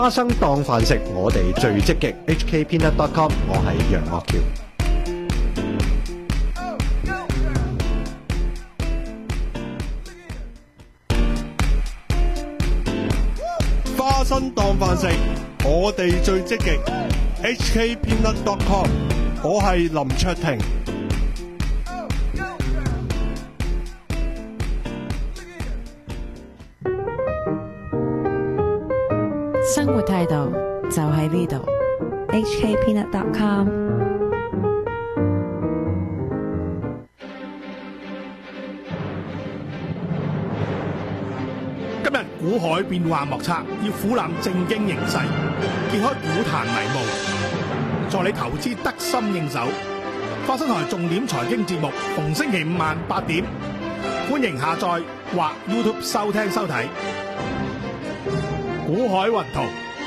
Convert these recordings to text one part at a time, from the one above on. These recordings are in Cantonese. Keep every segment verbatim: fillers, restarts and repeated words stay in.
花生當飯食，我哋最積極。H K Peanut dot com， 我係楊岳橋。 花生當飯食，我哋最積極。H K Peanut dot com， 我係林卓廷。 生活態度就喺呢度。 H K Peanut dot com。 今日股海變幻莫測，要俯瞰正經形勢，揭開股壇迷霧，助你投資得心應手。花生台重點財經節目，逢星期五晚八點，歡迎下載或 YouTube 收聽收睇。股海雲圖。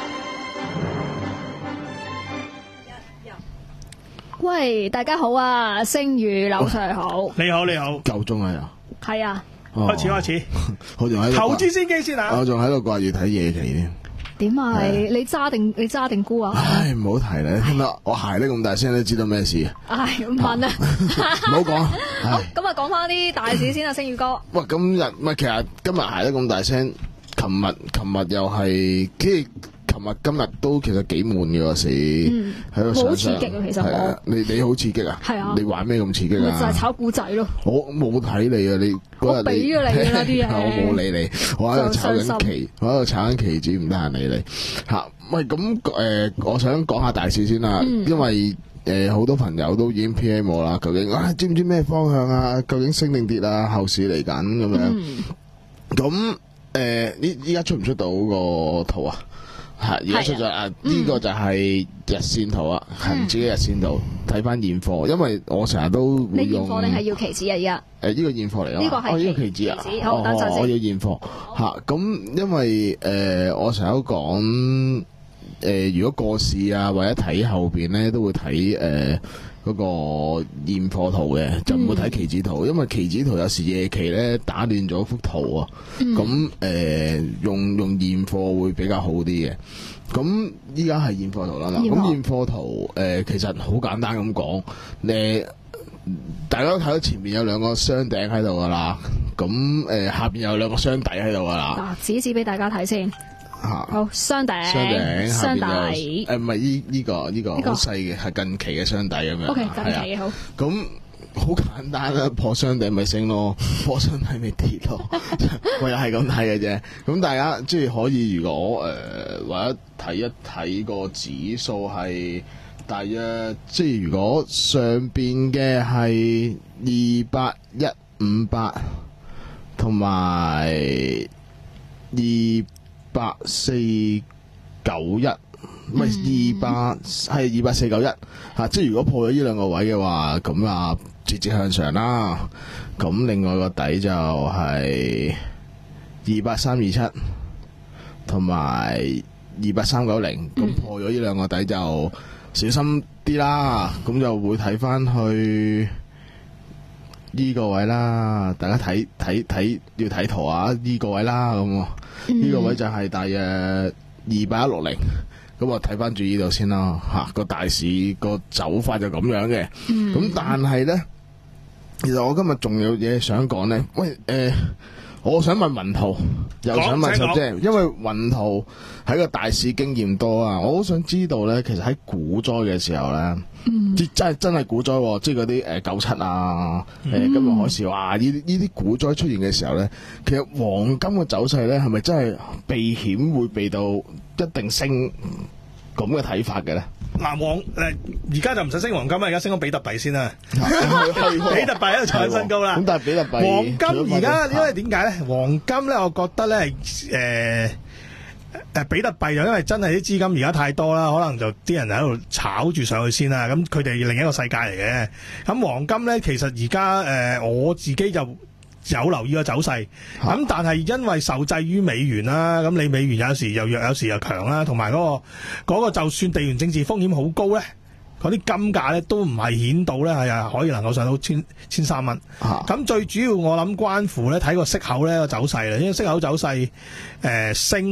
喂，大家好啊，星宇劉 Sir 好。 你好，你好。 夠鐘啊又。 係啊。 開始開始。 我仲喺度。 投資先機先啊。 我仲喺度掛住睇夜期添。 點啊？你你揸定你揸定沽啊？ 唉，唔好提啦，聽到我鞋得咁大聲，都知道咩事啊？ 唉，唔問啊。 唔好講。 好，咁啊，講翻啲大市先啊，星宇哥。 喂，今日唔係，其實今日鞋得咁大聲，琴日琴日又係，即係琴日今日都其實幾悶嘅個市，喺度上上。 好刺激啊！其實我。 你你好刺激啊？ 係啊。 你玩咩咁刺激啊？ 就係炒股仔咯。 我冇睇你啊！你嗰日我俾咗你啦啲嘢。 我冇理你，我喺度炒緊期，我喺度炒緊期指，唔得閒理你吓。喂，咁誒，我想講下大市先啦，因為誒好多朋友都已經 P M 我啦，究竟啊知唔知咩方向啊？究竟升定跌啊？後市嚟緊咁樣。咁誒，呢依家出唔出到個圖啊？係而家出咗啊！呢個就係日線圖啊，恒指嘅日線圖。睇翻現貨，因為我成日都會用。 你現貨定係要期指啊？而家誒呢個現貨嚟啊！ 呢個係呢個期指啊！ 好，等陣先。 我要現貨嚇，咁因為誒我成日都講誒，如果過市啊或者睇後邊咧，都會睇誒嗰個現貨圖嘅，就唔會睇期指圖，因為期指圖有時夜期咧打亂咗幅圖啊。咁誒用用現貨會比較好啲嘅。咁依家係現貨圖啦嘛，咁現貨圖誒、呃、其實好簡單咁講，誒大家都睇到前面有兩個雙頂喺度噶啦，咁誒、呃、下邊有兩個雙底喺度噶啦。 嗱，指指俾大家睇先。嚇、啊，好雙頂， 雙頂， 雙底。 誒唔係依依個依、這個好細嘅，係近期嘅雙底咁樣。 O K，近期嘅好。 咁好簡單啦，破雙頂咪升咯，破雙底咪跌咯，我又係咁睇嘅啫。咁大家即係可以，如果誒、呃、或者睇一睇個指數係大約，即係如果上邊嘅係二八一五八，同埋二八四九一。唔係二百係二百四九一嚇，即係如果破咗呢兩個位嘅話，咁啊節節向上啦。咁另外個底就係二百三二七同埋二百三九零，咁破咗呢兩個底就小心啲啦。咁就會睇翻去呢個位啦。大家睇睇睇要睇圖啊！呢個位啦，咁呢個位就係大約二百一六零。咁我睇翻住呢度先啦，吓、啊、個大市個走法就咁樣嘅。咁、嗯、但係咧，其實我今日仲有嘢想講咧。喂，誒、呃，我想問雲圖，又想問十姐，因為雲圖喺個大市經驗多啊，我好想知道咧，其實喺股災嘅時候咧，嗯、即真係真係股災，即係嗰啲誒九七啊，誒、呃、金融海嘯啊，呢啲呢啲股災出現嘅時候咧，其實黃金嘅走勢咧，係咪真係避險會避到一定升咁嘅睇法嘅咧？ 嗱，黃誒而家就唔使升黃金啦，而家升咗比特幣先啦。比特幣喺度創新高啦。 咁但係比特幣黃金而家因為點解咧？黃金咧，我覺得咧係誒誒比特幣就因為真係啲資金而家太多啦，可能就啲人喺度炒住上去先啦。咁佢哋另一個世界嚟嘅。咁黃金咧，其實而家誒我自己就有留意個走勢，咁但係因為受制於美元啦，咁你美元有時又弱，有時又強啦，同埋嗰個嗰個就算地緣政治風險好高咧，嗰啲金價咧都唔係顯到咧係啊可以能夠上到千千三蚊。咁最主要我諗關乎咧睇個息口咧個走勢啦，因為息口走勢誒升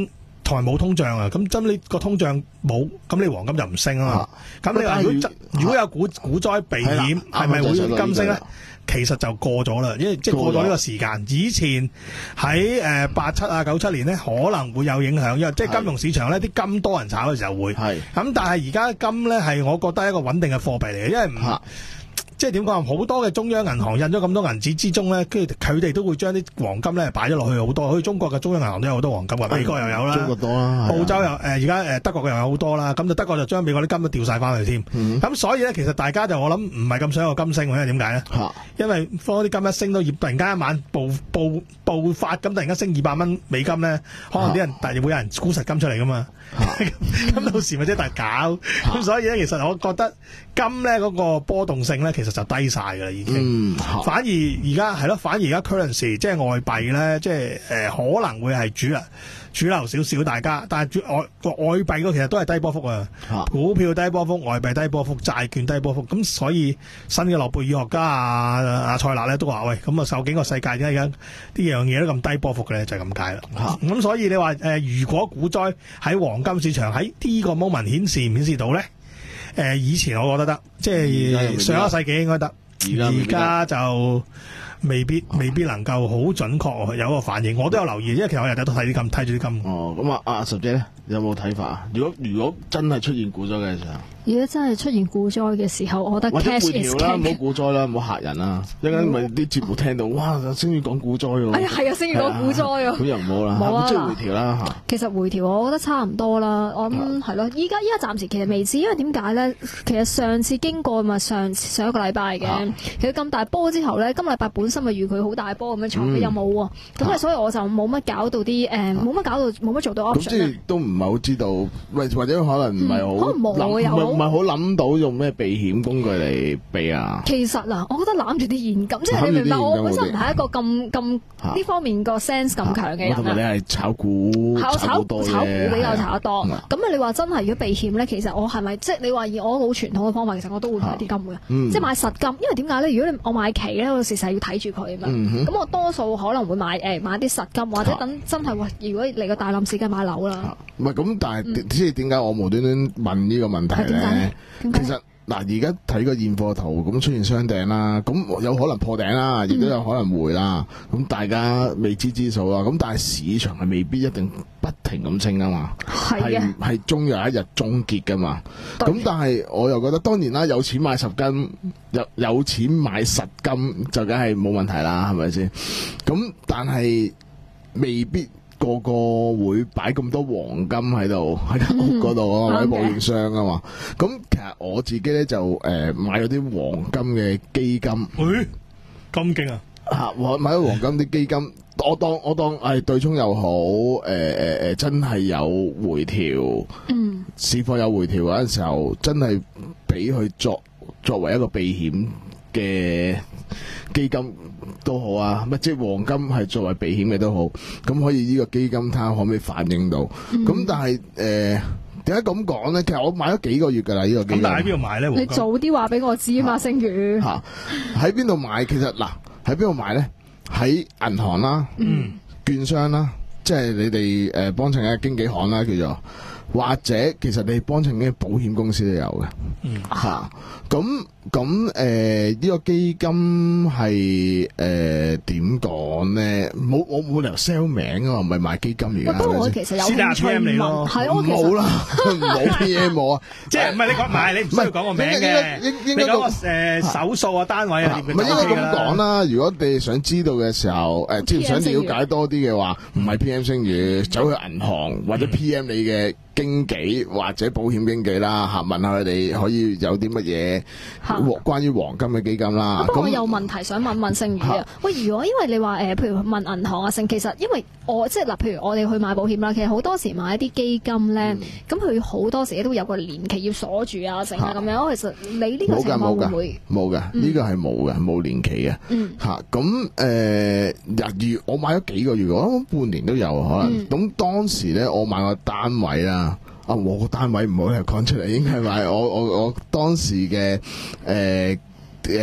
同埋冇通脹啊，咁真你個通脹冇，咁你黃金就唔升啊嘛。咁你話如果如果有股股災避險，係咪會金升咧？其實就過咗啦，因為即係過咗呢個時間。以前喺誒八七啊九七年咧，可能會有影響，因為即係金融市場咧，啲金多人炒嘅時候會。係咁，但係而家金咧係我覺得係一個穩定嘅貨幣嚟嘅，因為唔。即係點講？好多嘅中央銀行印咗咁多銀紙之中咧，跟住佢哋都會將啲黃金咧擺咗落去好多。好似中國嘅中央銀行都有好多黃金㗎，美國又有啦， 中國多啦， 澳洲又誒而家誒德國嘅又有好多啦。咁就德國就將美國啲金都調晒翻去添。咁、嗯、所以咧，其實大家就我諗唔係咁想有金升，因為點解咧？因為當啲金一升到突然間一晚暴暴暴發咁，突然間升二百蚊美金咧，可能啲人突然會有人沽實金出嚟㗎嘛。咁到時咪即係大搞。咁所以咧，其實我覺得金咧嗰個波動性咧，其實就低晒㗎啦，已經。嗯、反而而家係咯，反而而家 currency 即係外幣咧，即係誒、呃、可能會係主流主流少少，大家。但係外外幣嗰其實都係低波幅啊，股票低波幅，外幣低波幅，債券低波幅。咁所以新嘅諾貝爾學家啊阿塞納咧都話：喂，咁啊究竟個世界點解而家啲樣嘢都咁低波幅嘅咧？就係咁解啦。咁、啊、所以你話誒、呃，如果股災喺黃金市場喺呢個 moment 顯示唔顯示到咧？誒、呃，以前我覺得得，即係上一個世紀應該得，而家就未必未必能夠好準確有個反應。我都有留意，因為其實我日日都睇啲金，睇住啲金。 哦，咁啊，阿十姐咧有冇睇法啊？如果如果真係出現股災嘅時候？ 如果真係出現股災嘅時候，我覺得 cash is king。 唔好股災啦，唔好嚇人啦。一陣間咪啲節目聽到，哇！星宇講股災喎。 哎呀，係啊，星宇講股災啊。 咁又唔好啦，冇啊。即係回調啦嚇。其實回調我覺得差唔多啦。我諗係咯，依家依家暫時其實未知，因為點解咧？其實上次經過咪上上一個禮拜嘅，其實咁大波之後咧，今禮拜本身咪預佢好大波咁樣長嘅，又冇喎。咁啊，所以我就冇乜搞到啲誒，冇乜搞到冇乜做到 option。咁即係都唔係好知道，或或者可能唔係好諗，唔係好諗到。用咩避險工具嚟避啊？ 其實嗱，我覺得攬住啲現金，即係你明白，我本身唔係一個咁咁呢方面個 sense 咁強嘅人。 同埋你係炒股， 炒炒股炒股比較炒得多。咁啊，你話真係如果避險咧，其實我係咪即係你話以我好傳統嘅方法，其實我都會買啲金嘅，即係買實金。因為點解咧？如果你我買期咧，我時時要睇住佢啊嘛。咁我多數可能會買誒買啲實金，或者等真係喂，如果嚟個大冧市，梗係買樓啦。唔係咁，但係即係點解我無端端問呢個問題咧？其實嗱，而家睇個現貨圖咁出現雙頂啦，咁有可能破頂啦，亦都有可能回啦。咁、嗯、大家未知之數啦。咁但係市場係未必一定不停咁升啊嘛，係係係終有一日終結噶嘛。咁但係我又覺得，當然啦，有錢買十金，有有錢買實金就梗係冇問題啦，係咪先？咁但係未必。個個會擺咁多黃金喺度喺間屋嗰度啊，或者保險箱啊嘛。咁其實我自己咧就誒、呃、買咗啲黃金嘅基金。 誒咁勁啊！ 嚇，我買咗黃金啲基金，我當我當係對沖又好，誒誒誒，真係有回調。嗯，市況有回調嗰陣時候，真係俾佢作作為一個避險嘅基金都好啊，乜即係黃金係作為避險嘅都好，咁可以呢個基金睇下可唔可以反映到？咁、嗯、但係誒點解咁講咧？其實我買咗幾個月㗎啦，呢個基金。咁但係喺邊度買咧？ 你早啲話俾我知啊嘛，星宇。 嚇喺邊度買？其實嗱喺邊度買咧？喺銀行啦，嗯，券商啦，即係你哋誒幫襯嘅經紀行啦，叫做。或者其實你幫襯嘅保險公司都有嘅，嗯嚇，咁咁誒呢個基金係誒點講咧？冇我冇理由 sell 名啊嘛，唔係賣基金而家。 不過我其實有興趣問，係我其實冇啦，冇 P M 冇啊， 即係唔係你講買，你唔需要講個名嘅，你講個誒手數啊單位啊， 唔係應該咁講啦。如果你想知道嘅時候，誒即係想了解多啲嘅話，唔係 P M 星宇，走去銀行或者 P M 你嘅經紀或者保險經紀啦嚇，問下佢哋可以有啲乜嘢關於黃金嘅基金啦。 不過我有問題想問問星宇啊。喂，如果因為你話誒，譬如問銀行啊，成其實因為我即係嗱，譬如我哋去買保險啦，其實好多時買一啲基金咧，咁佢好多時都會有個年期要鎖住啊，成啊咁樣。其實你呢個情況會唔會冇嘅？呢個係冇嘅，冇年期嘅。嗯嚇，咁誒日月我買咗幾個月，我諗半年都有可能。咁當時咧，我買個單位啦。啊！我個單位唔好係講出嚟，應該係買我我我當時嘅誒誒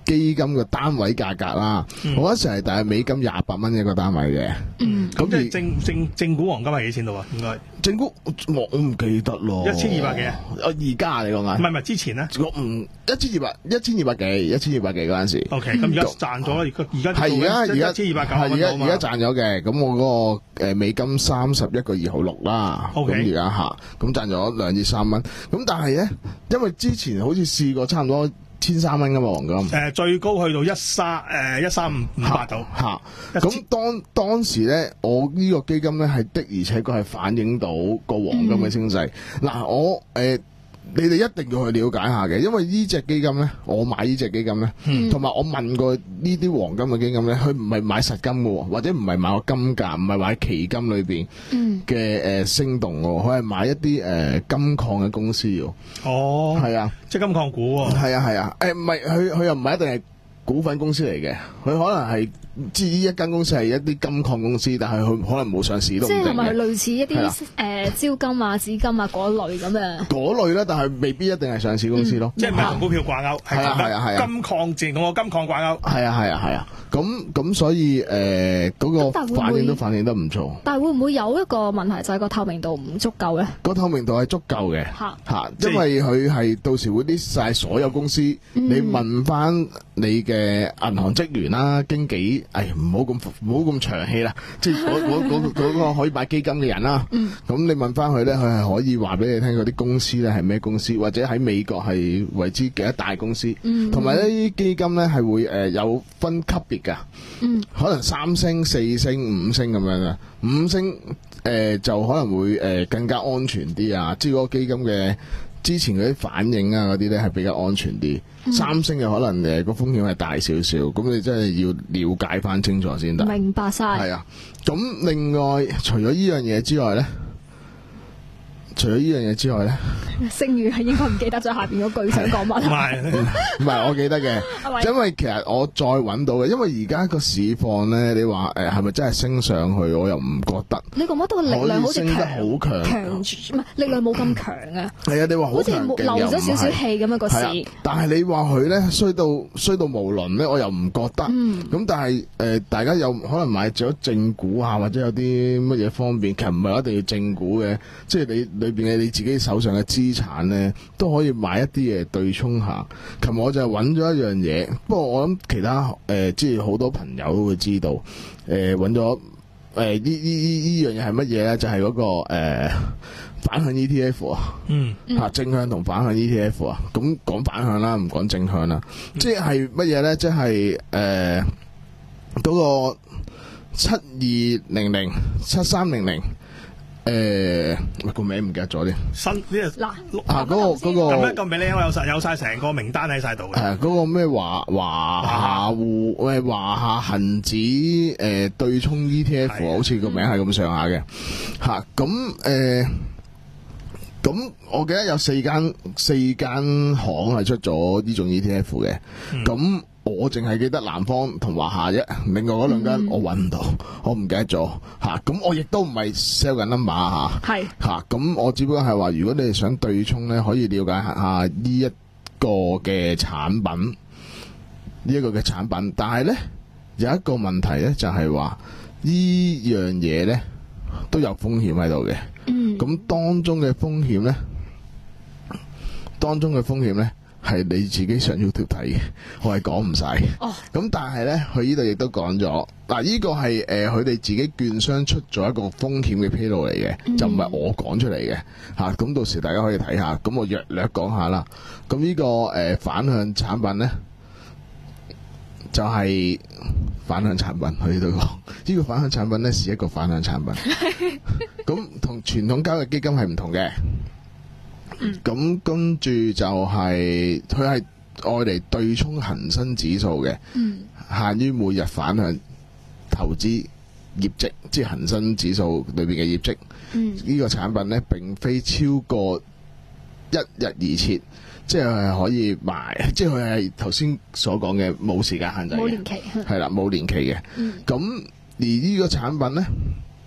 基金嘅單位價格啦。 嗯、 我嗰時係大約美金廿八蚊一個單位嘅。 嗯， 咁即係正正正股黃金係幾錢度啊？應該正股我我唔記得咯， 一千二百幾啊？ 而家你講緊？ 唔係唔係之前咧？ 我唔一千二百一千二百幾一千二百幾嗰陣時。 O K，咁而家賺咗啦，而家而家係而家而家一千二百九係而家蚊到嘛而家賺咗嘅。咁我嗰個誒美金三十一個二毫六啦。 O K， 咁而家下咁賺咗兩至三蚊。咁但係咧，因為之前好似試過差唔多千三蚊噶嘛黃金。誒、 呃、最高去到一三誒一三五五八度。 嚇！咁當當時咧，我呢個基金咧係的，而且確係反映到個黃金嘅升勢。嗱、嗯，我誒。呃你哋一定要去了解下嘅，因為呢隻基金咧，我買呢隻基金咧，同埋、嗯、我問過呢啲黃金嘅基金咧，佢唔係買實金嘅，或者唔係買個金價，唔係買期金裏邊嘅誒升動嘅，佢係買一啲誒、呃、金礦嘅公司喎。哦，係啊， 即係金礦股喎。係啊係啊，誒唔係佢佢又唔係一定係股份公司嚟嘅，佢可能係。至於一間公司係一啲金礦公司，但係佢可能冇上市都唔定嘅。 即係咪類似一啲誒招金啊、紫金啊嗰類咁樣？嗰類咧，但係未必一定係上市公司咯。 嗯、即係唔係同股票掛鈎？係啊係啊係啊！金礦自然同個金礦掛鈎。係啊係啊係啊！咁咁所以誒嗰、呃嗰個反應都反應得唔錯。 但係會唔會有一個問題就係個透明度唔足夠咧？ 個透明度係足夠嘅嚇嚇，因為佢係到時會 list 晒所有公司，嗯、你問翻你嘅銀行職員啦、經紀。哎，唔好咁唔好咁長氣啦，即係嗰嗰嗰嗰個可以買基金嘅人啦。咁、嗯、你問翻佢咧，佢係可以話俾你聽嗰啲公司咧係咩公司，或者喺美國係為之幾多大公司。同埋呢啲基金咧係會誒、呃、有分級別㗎，嗯、可能三星、四星、五星咁樣嘅。五星誒、呃、就可能會誒、呃、更加安全啲啊，即係嗰個基金嘅。之前嗰啲反應啊，嗰啲咧係比較安全啲。嗯、三星嘅可能誒個風險係大少少，咁你真係要了解翻清楚先得。 明白晒。 係啊，咁另外除咗依樣嘢之外咧。除咗呢樣嘢之外咧， 聲譽係應該唔記得咗下邊嗰句想講乜？ 唔係唔係，我記得嘅，因為其實我再揾到嘅，因為而家個市況咧，你話誒係咪真係升上去？我又唔覺得。 你覺唔覺得個力量好似升得好強， 強唔係力量冇咁強啊？ 係啊，你話好似漏咗少少氣咁樣個市。 但係你話佢咧衰到衰到無倫咧，我又唔覺得。咁、嗯、但係誒、呃，大家有可能買咗正股啊，或者有啲乜嘢方便，其實唔係一定要正股嘅，即係你。裏邊嘅你自己手上嘅資產咧，都可以買一啲嘢對沖下。琴日我就揾咗一樣嘢，不過我諗其他誒、呃，即係好多朋友都會知道。誒揾咗誒呢呢呢呢樣嘢係乜嘢咧？就係、是、嗰、那個誒、呃、反向 E T F 啊，嗯嚇正向同反向 E T F 啊。咁講反向啦，唔講正向啦。嗯、即係乜嘢咧？即係誒嗰個七二零零七三零零。誒，個名唔記得咗啲新呢個嗱啊，嗰個嗰個咁咧個名咧，我有晒有晒成個名單喺晒度嘅。 誒，嗰個咩華華夏滬喂華夏恒指誒對沖 E T F，好似個名係咁上下嘅吓。咁誒，咁我記得有四間四間行係出咗呢種 E T F 嘅。咁我淨係記得南方同華夏啫，另外嗰兩間我揾唔到，嗯、我唔記得咗嚇。咁、啊、我亦都唔係 sell 緊 number 嚇，係嚇。咁我只不過係話，如果你係想對沖咧，可以了解下呢一個嘅產品，呢、這、一個嘅產品。但係咧有一個問題咧，就係話呢樣嘢咧都有風險喺度嘅。嗯，咁當中嘅風險咧，當中嘅風險咧。係你自己上 YouTube 睇嘅，我係講唔晒。哦，咁但係咧，佢呢度亦都講咗，嗱，呢個係誒佢哋自己券商出咗一個風險嘅披露嚟嘅，嗯、就唔係我講出嚟嘅嚇。咁、啊、到時大家可以睇下，咁我略略講下啦。咁呢、這個誒、呃、反向產品咧，就係、是、反向產品，佢呢度講呢個反向產品咧是一個反向產品。咁同傳統交易基金係唔同嘅。咁、嗯、跟住就係佢係愛嚟對沖恒生指數嘅，嗯、限於每日反向投資業績，即係恒生指數裏邊嘅業績。呢、嗯、個產品呢，並非超過一日而設，即係可以賣，即係佢係頭先所講嘅冇時間限制嘅，冇年期，係啦，冇年期嘅。咁、嗯、而呢個產品呢。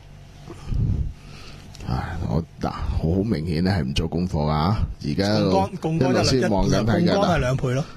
唉，我嗱好明顯咧係唔做功課噶，而家槓桿槓桿先望緊睇緊， 槓桿係兩倍咯。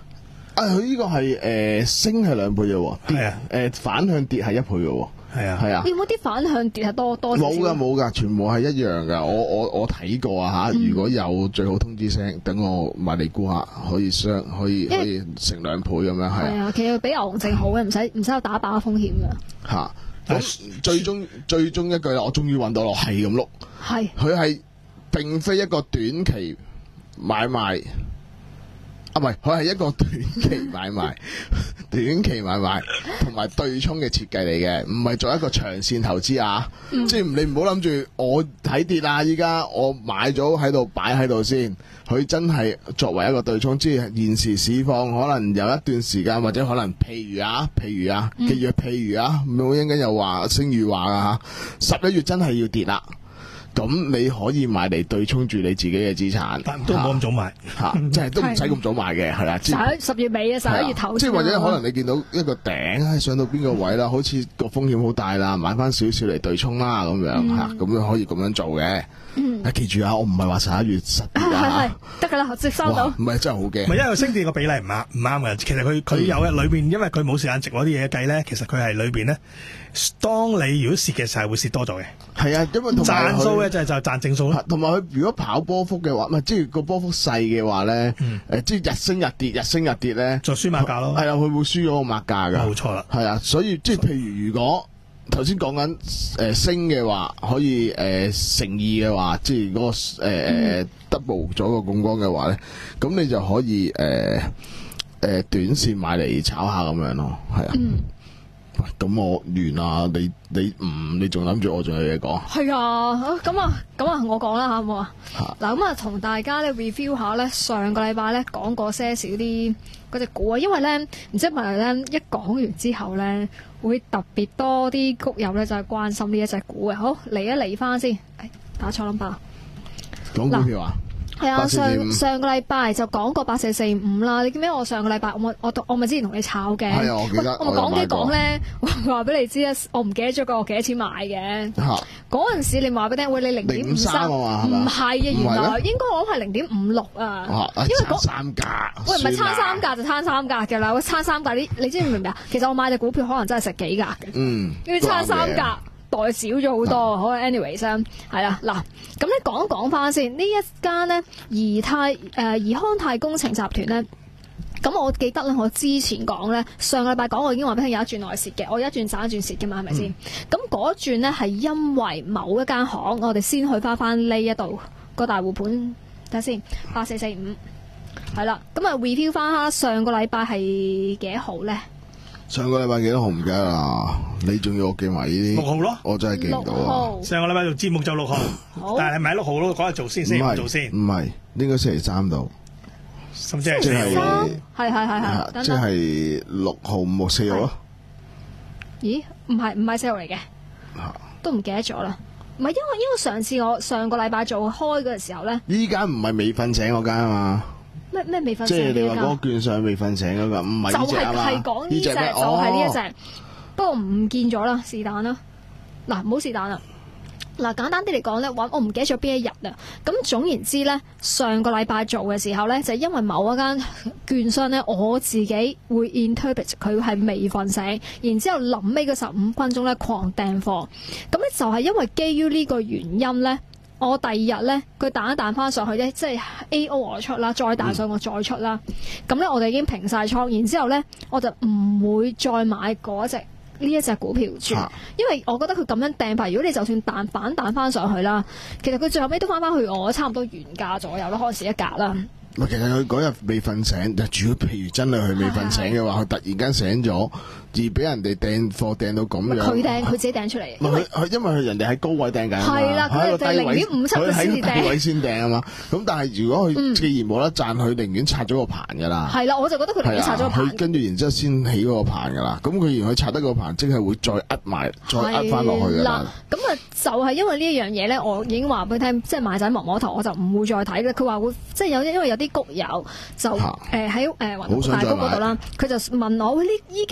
啊，佢呢個係誒升係兩倍嘅喎， 係啊， 誒反向跌係一倍嘅喎。 係啊， 係啊， 有冇啲反向跌係多多少少？ 冇噶冇噶，全部係一樣噶。我我我睇過啊吓，如果有最好通知聲，等我買嚟估下，可以雙可以可以成兩倍咁樣係。 係啊，其實比牛熊證好嘅，唔使唔使有打靶風險噶。 吓，咁最終最終一句啦，我終於揾到咯，係咁碌。 係。佢係並非一個短期買賣。啊，唔係，佢係一個短期買賣，短期買賣同埋對沖嘅設計嚟嘅，唔係做一個長線投資啊！嗯、即係你唔好諗住我睇跌啦，依家我買咗喺度擺喺度先，佢真係作為一個對沖，即係現時市況可能有一段時間，或者可能譬如啊，譬如啊，記住譬如啊，冇應該又話聲譽話啊嚇，十一月真係要跌啦。咁你可以買嚟對沖住你自己嘅資產， 但都冇咁早買嚇，即係都唔使咁早買嘅，係啦。 十一十月尾啊，十一月頭。 即係或者可能你見到一個頂上到邊個位啦，好似個風險好大啦，買翻少少嚟對沖啦咁樣嚇，咁樣可以咁樣做嘅。嗯，記住啊，我唔係話十一月十月啊， 得㗎啦，接收到。 唔係真係好驚。 唔係因為升跌個比例唔啱唔啱嘅，其實佢佢有嘅裏邊，因為佢冇時間值嗰啲嘢計咧，其實佢係裏邊咧，當你如果蝕嘅時候係會蝕多咗嘅。 係啊，因為賺數咧就就賺正數咯。 同埋佢如果跑波幅嘅話，唔係即係個波幅細嘅話咧，誒即係日升日跌，日升日跌咧， 就輸馬價咯。 係啊，佢會輸咗個馬價㗎。 冇錯啦。係啊，所以即係譬如如果頭先講緊誒升嘅話，可以誒、呃、乘二嘅話，即係嗰、那個誒誒、呃、double 咗個槓桿嘅話咧，咁你就可以誒誒、呃呃、短線買嚟炒下咁樣咯，係啊。嗯咁我完啦，你你唔你仲諗住我仲有嘢講？ 係啊，咁啊咁啊，我講啦吓，好冇啊？嗱，咁啊，同大家咧 review 下咧，上個禮拜咧講過些少啲嗰隻股啊，因為咧唔知係咪咧一講完之後咧，會特別多啲谷友咧就係關心呢一隻股嘅。好，嚟一嚟翻先，打錯 number。 講股票啊？ 係啊，上上個禮拜就講過八四四五啦。你記唔記得我上個禮拜我我我咪之前同你炒嘅？ 係啊，我記得。 我咪講幾講咧，我話俾你知啊，我唔記得咗個我幾多錢買嘅。嗰陣時你話俾你聽，喂，你零點五三，唔係啊，原來應該我係零點五六啊。因為嗰三格。 喂，唔係差三格就差三格嘅啦。喂，差三格，你你知唔明唔明啊？其實我買隻股票可能真係食幾格嘅。 嗯。 因為差三格。代少咗好多，好 anyways 係啦，嗱，咁咧講一講翻先，呢一間咧宜泰誒宜康泰工程集團咧，咁我記得咧，我之前講咧，上個禮拜講我已經話俾你聽有一轉內蝕嘅，我有一轉賺一轉蝕嘅嘛，係咪先？咁嗰、嗯、轉咧係因為某一間行，我哋先去翻翻呢一度個大戶盤，睇下先，八四四五，係啦，咁啊 review 翻下上個禮拜係幾多號咧？ 上個禮拜幾多號唔記得啦，你仲要我記埋呢啲？ 六號咯， 我真係記唔到啊！ 上個禮拜做節目就六號，但係係咪六號咯？嗰日做先，先唔做先？ 唔係，應該星期三到。 甚至係四號。係係係係， 即係六號、五號、四號咯。 咦？唔係唔係四號嚟嘅，都唔記得咗啦。唔係因為因為上次我上個禮拜做開嘅時候咧， 依間唔係未瞓醒嗰間啊嘛。 咩咩未瞓醒？ 即係你話嗰個券商未瞓醒嗰個，唔係呢隻啊嘛？ 就係係講呢隻，就係呢一隻。不過唔見咗啦，是但啦。嗱，唔好是但啦。嗱，簡單啲嚟講咧，我我唔記得咗邊一日啦。咁總言之咧，上個禮拜做嘅時候咧，就係因為某一間券商咧，我自己會 interpret 佢係未瞓醒，然之後臨尾嗰十五分鐘咧狂掟貨。咁咧就係因為基於呢個原因咧。我第二日咧，佢彈一彈翻上去咧，即係 A O 我出啦，再彈上我再出啦。咁咧、嗯，我哋已經平晒倉，然之後咧，我就唔會再買嗰隻呢一隻股票住，啊、因為我覺得佢咁樣掟法，如果你就算彈反彈翻上去啦，其實佢最後尾都翻翻去我差唔多原價左右啦，開始一格啦。 唔係，其實佢嗰日未瞓醒，就主要譬如真係佢未瞓醒嘅話，佢突然間醒咗。而俾人哋掟貨掟到咁樣， 佢掟佢自己掟出嚟。 因為佢因為佢人哋喺高位掟緊啊嘛， 係啦，佢係零點五七佢喺低位先掟啊嘛。咁但係如果佢既然冇得賺，佢寧願拆咗個盤㗎啦。 係啦，我就覺得佢寧願拆咗個盤。 佢跟住然之後先起嗰個盤㗎啦。咁佢然佢拆得個盤，即係會再壓埋，再壓翻落去㗎啦。 咁啊，就係因為呢一樣嘢咧，我已經話俾佢聽，即係買仔磨摸頭，我就唔會再睇嘅。佢話會即係有因為有啲谷友就誒喺誒雲大谷嗰度啦，佢就問我：喂，呢依家誒花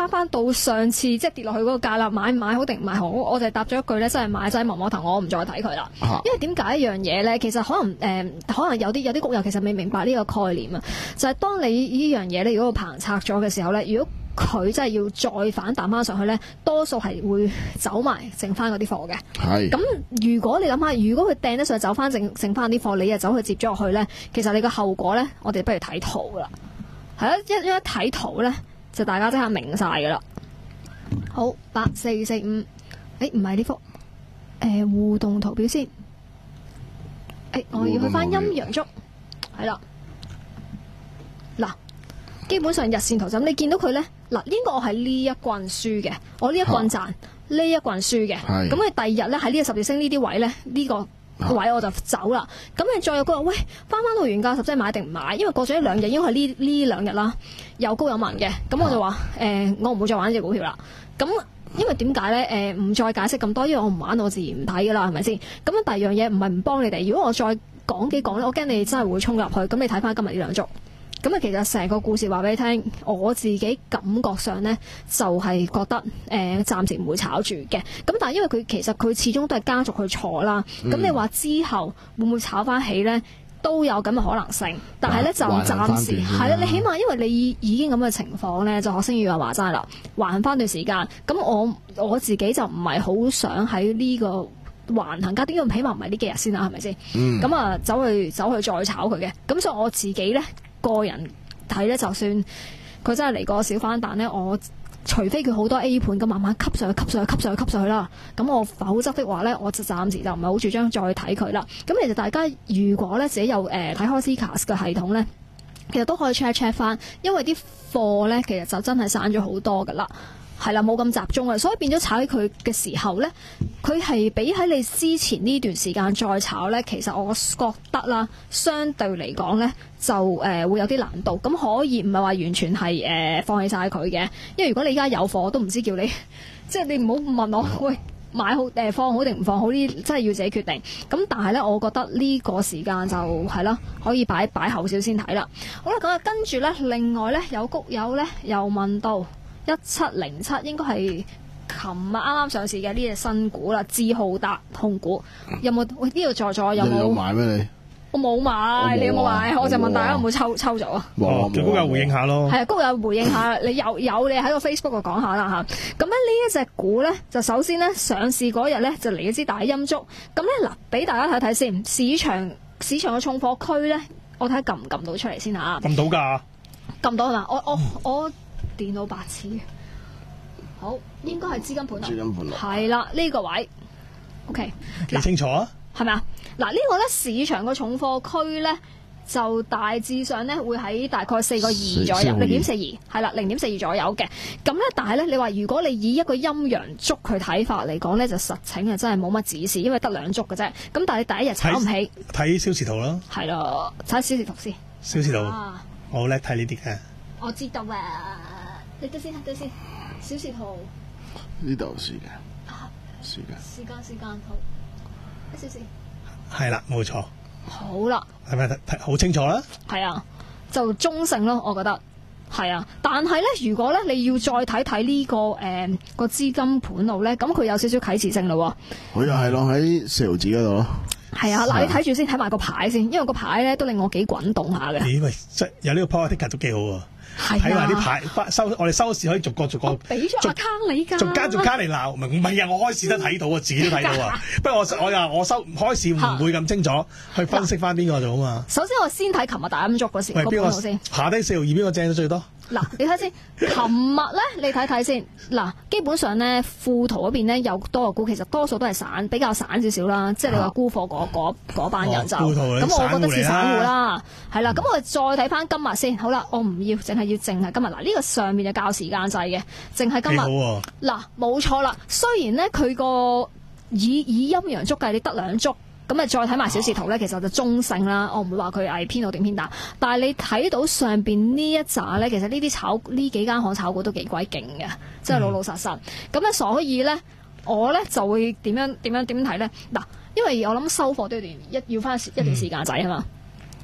翻翻到上次即係跌落去嗰個價啦，買唔買好定唔買好？我就係答咗一句咧，真係買仔摸摸頭，我唔再睇佢啦。 啊、 因為點解一樣嘢咧？其實可能誒、呃，可能有啲有啲股友其實未明白呢個概念啊。就係、是、當你呢樣嘢咧，如果個棚拆咗嘅時候咧，如果佢真係要再反彈翻上去咧，多數係會走埋剩翻嗰啲貨嘅。 係。 咁如果你諗下，如果佢掟得上走翻剩剩翻啲貨，你又走去接咗落去咧，其實你個後果咧，我哋不如睇圖啦。係啦，一一睇圖咧，就大家即刻明晒噶啦。好，八四四五，誒唔係呢幅，誒、呃、互動圖表先。誒、欸，我要去翻陰陽燭，係啦。嗱，基本上日線圖就咁，你見到佢咧，嗱呢個我係呢一棍輸嘅，我呢一棍賺，呢一棍輸嘅。咁佢第二日咧喺呢個十字星呢啲位咧，呢、這個。位我就走啦，咁你再有個喂翻翻到原價十，即係買定唔買？因為過咗一兩日，因為呢呢兩日啦，有高有慢嘅，咁我就話誒、呃，我唔會再玩呢隻股票啦。咁因為點解咧？誒、呃，唔再解釋咁多，因為我唔玩，我自然唔睇噶啦，係咪先？咁樣第二樣嘢唔係唔幫你哋，如果我再講幾講咧，我驚你真係會衝入去。咁你睇翻今日呢兩足。咁啊，其實成個故事話俾你聽，我自己感覺上呢，就係、是、覺得誒、呃、暫時唔會炒住嘅。咁但係因為佢其實佢始終都係家族去坐啦。咁、嗯、你話之後會唔會炒翻起呢？都有咁嘅可能性。但係呢，就暫時係啦。你起碼因為你已經咁嘅情況呢，就學星宇話話齋啦，還翻段時間。咁我我自己就唔係好想喺呢、這個橫行家，點解起碼唔係呢幾日先啦？係咪先？咁啊、嗯，走去走去再炒佢嘅。咁所以我自己呢。個人睇咧，就算佢真係嚟個小反彈咧，我除非佢好多 A 盤咁慢慢吸上去、吸上去、吸上去、吸上去啦，咁我否則的話咧，我就暫時就唔係好主張再睇佢啦。咁其實大家如果咧自己有誒睇開 CCASS 嘅系統咧，其實都可以 check check 翻，因為啲貨咧其實就真係散咗好多噶啦。係啦，冇咁集中啊，所以變咗炒起佢嘅時候呢，佢係比喺你之前呢段時間再炒呢，其實我覺得啦，相對嚟講呢，就誒、呃、會有啲難度。咁可以唔係話完全係誒、呃、放棄晒佢嘅，因為如果你而家有貨，我都唔知叫你，即係你唔好問我，喂買好誒、呃、放好定唔放好呢？真係要自己決定。咁但係呢，我覺得呢個時間就係啦，可以擺擺後少先睇啦。好啦，咁啊跟住呢，另外呢，有谷友呢，又問到。一七零七應該係琴日啱啱上市嘅呢隻新股啦，智浩達控股有冇？喂，呢度在座有冇？ 有買咩你？ 我冇買，你有冇買？我就問大家有冇抽抽咗啊？ 哦，叫谷友回應下咯。係啊， 谷友回應下，你有有你喺個 Facebook 度講下啦嚇。咁咧呢一隻股咧，就首先咧上市嗰日咧就嚟一支大陰燭。咁咧嗱，俾大家睇睇先，市場市場嘅重貨區咧，我睇下撳唔撳到出嚟先嚇。 撳到㗎？撳到係嘛？我我我。電腦白痴，好應該係資金盤， 資金盤係啦呢個位 ，OK， 幾清楚啊？ 係咪啊？嗱、這個、呢個咧市場嘅重貨區咧，就大致上咧會喺大概四個二左右，零點四二係啦，零點四二左右嘅。咁咧，但係咧，你話如果你以一個陰陽燭去睇法嚟講咧，就實情啊真係冇乜指示，因為得兩燭嘅啫。咁但係你第一日炒唔起， 睇小時圖啦， 係咯，睇小時圖先。 小時圖， 啊、 我好叻睇呢啲嘅。 我知道啊。你得先，得先，小時圖呢度時間，時間， 時間，時間好，一小時， 係啦，冇錯。 好啦， 係咪睇好清楚啦？ 係啊，就中性咯，我覺得係啊。但係咧，如果咧你要再睇睇呢個誒、呃、個資金盤路咧，咁佢有少少啟示性咯。 佢又係落喺四毫子嗰度咯。 係啊，嗱，你睇住先，睇埋個牌先，因為個牌咧都令我幾滾動下嘅。 咦喂，即有呢個 power ticker 都幾好喎。睇埋啲牌，收我哋收市可以逐個逐個俾咗 account 你㗎， 逐間逐間嚟鬧，唔係唔係啊！我開市都睇到啊，自己都睇到啊。不過我我又我收開市唔會咁清楚去分析翻邊個做啊嘛。 首先我先睇琴日大陰燭嗰時個盤路先， 下低四毫二邊個正得最多？ 嗱，你睇先，琴日咧，你睇睇先。嗱，基本上咧，富途嗰邊咧有多個股，其實多數都係散，比較散少少啦。即係你話沽貨嗰嗰嗰班人就，咁、哦、我覺得似散戶啦。係啦，咁我哋再睇翻今日先。好啦，我唔要，淨係要淨係今日。嗱，呢個上面就較時間制嘅，淨係今日。嗱，冇錯啦。雖然咧，佢個以以陰陽燭計，你得兩燭。咁啊，再睇埋小時圖咧，其實就中性啦。我唔會話佢係偏好定偏淡，但係你睇到上邊呢一紮咧，其實呢啲炒呢幾間行炒股都幾鬼勁嘅，即係老老實實。咁咧、嗯，所以咧，我咧就會點樣點樣點睇咧？嗱，因為我諗收貨都要段一要翻一段時間仔啊嘛。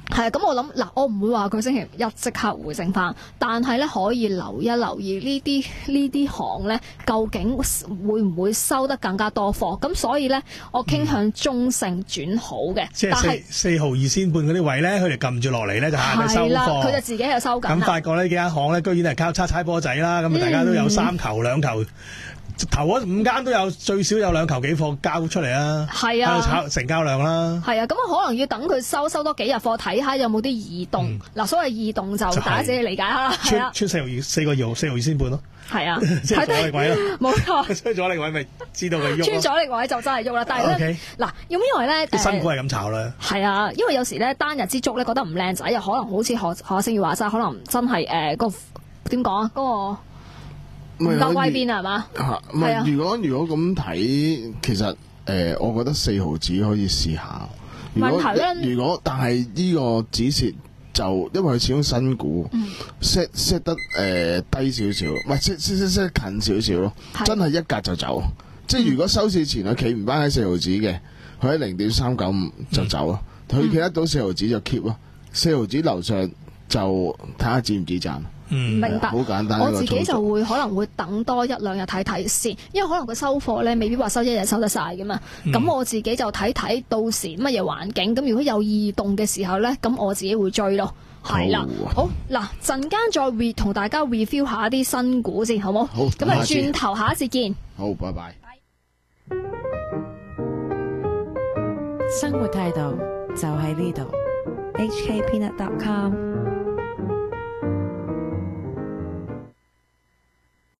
係啊，咁我諗嗱，我唔會話佢星期一即刻回升翻，但係咧可以留一留意呢啲呢啲行咧，究竟會唔會收得更加多貨？咁所以咧，我傾向中性轉好嘅。 即但係四四毫二仙半嗰啲位咧，佢哋撳住落嚟咧就下低收係啦，佢就貨。 自己喺度收緊咁啦。 發覺呢幾間行咧，居然係靠叉踩波仔啦，咁啊大家都有三球兩球。頭嗰五間都有最少有兩球幾貨交出嚟啦， 係啊喺度炒成交量啦。 係啊，咁我可能要等佢收收多幾日貨，睇下有冇啲異動。嗱、所謂異動就就係大家自己理解下啦。係穿啊， 穿四毫二四個二四毫二仙半咯， 係啊， 即係阻力位咯。 冇錯。 所以阻力位咪知道佢喐穿咯。 咗力位就真係喐啦，但係咧 OK 嗱，因因為咧啲新股係咁炒啦。 係啊，因為有時咧單日之足咧覺得唔靚仔，又可能好似何何星宇話齋，可能真係誒個點講啊，嗰、個唔夠歸邊啊，係嘛？ 嚇，唔係啊係如果如果咁睇，其實誒、呃，我覺得四毫子可以試下。如果問題咧如果但係呢個止蝕就因為佢始終新股，set set 得誒、呃、低少少，唔係 set set set set 近少少咯， 係真係一格就走。即係如果收市前佢企唔翻喺四毫子嘅，佢喺零點三九五就走咯。佢企得到四毫子就 keep 咯，四毫子樓上就睇下止唔止賺。 嗯， 明白。 好簡單。 我自己就會可能會等多一兩日睇睇先，因為可能佢收貨咧未必話收一日收得晒噶嘛。咁、 嗯我自己就睇睇到時乜嘢環境。咁如果有異動嘅時候咧，咁我自己會追咯。係啦，好嗱，陣間再 re 同大家 review 下一啲新股先，好冇？ 好咁啊， 下次轉頭下一節見。 好，拜拜。 生活態度就喺呢度。 h k peanut dot com